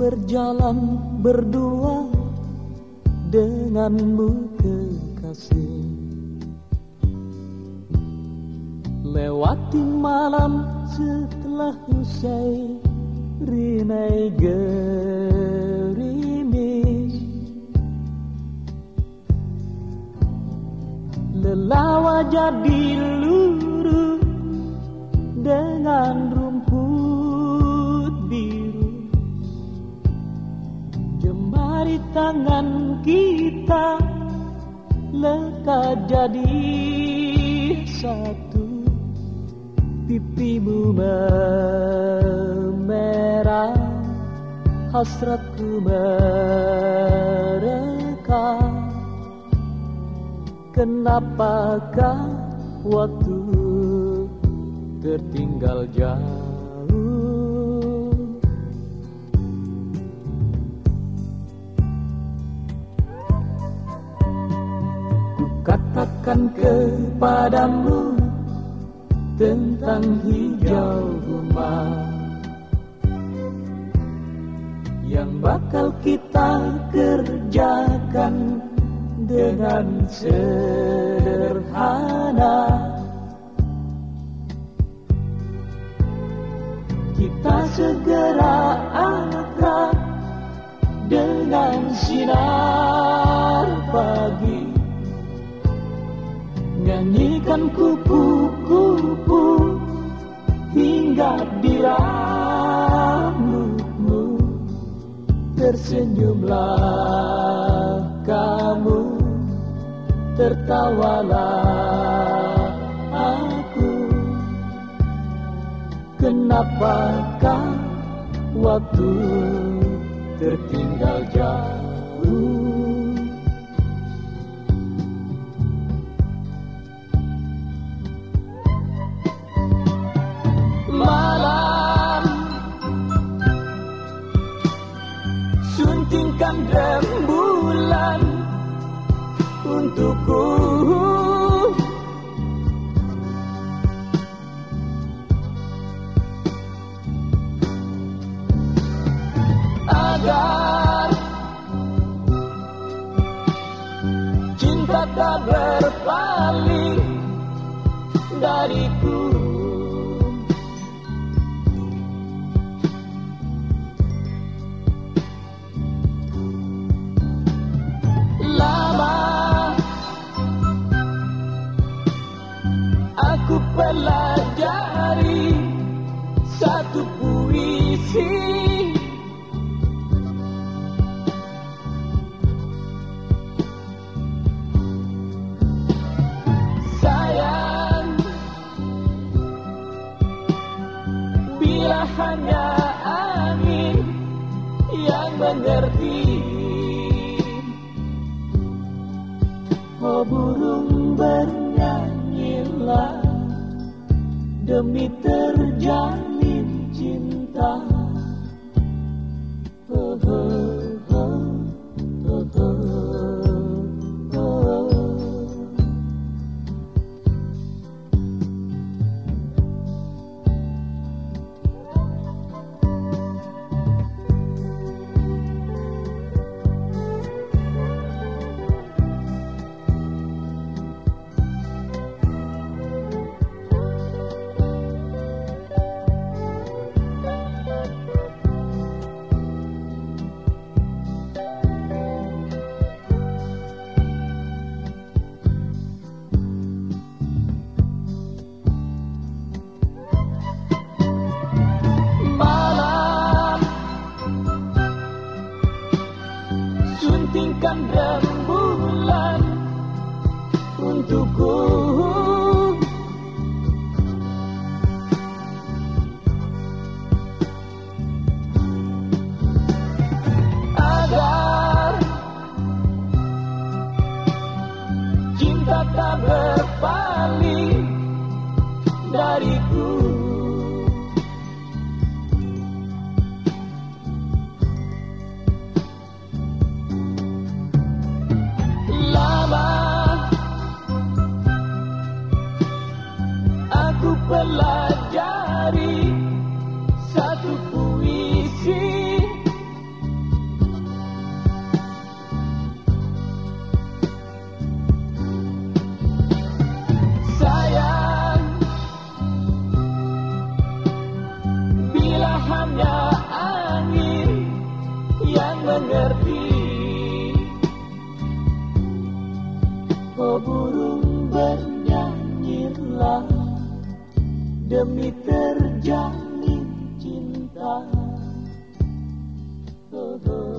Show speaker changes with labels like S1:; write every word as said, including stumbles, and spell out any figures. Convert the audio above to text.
S1: berjalan berdua denganmu kekasih, lewati malam setelah usai rinai gerimis, lelah jadi luruh dengan rumput biru, jemari tangan kita lekat jadi satu, pipimu memerah, hasratku mereka. Kenapakah waktu tertinggal jauh? Ku katakan kepadamu tentang hijau rumah yang bakal kita kerjakan dengan sederhana. Kita segera akrab dengan sinar pagi, nyanyikan kupu-kupu hingga di rambutmu, tersenyumlah kamu, tertawalah aku. Kenapakah waktu tertinggal jauh? Malam suntingkan rembulan untukku, agar cinta tak berpaling dariku. Lama aku pelajari satu puisi, sayang, bila hanya angin yang mengerti. Oh burung bernyanyilah demi terjalin cinta. Oh, oh, oh, oh, oh, oh. Suntingkan rembulan untukku, agar cinta tak berpaling dariku. Aku pelajari satu puisi, berpikirlah demi terjamin cinta. Oh, oh.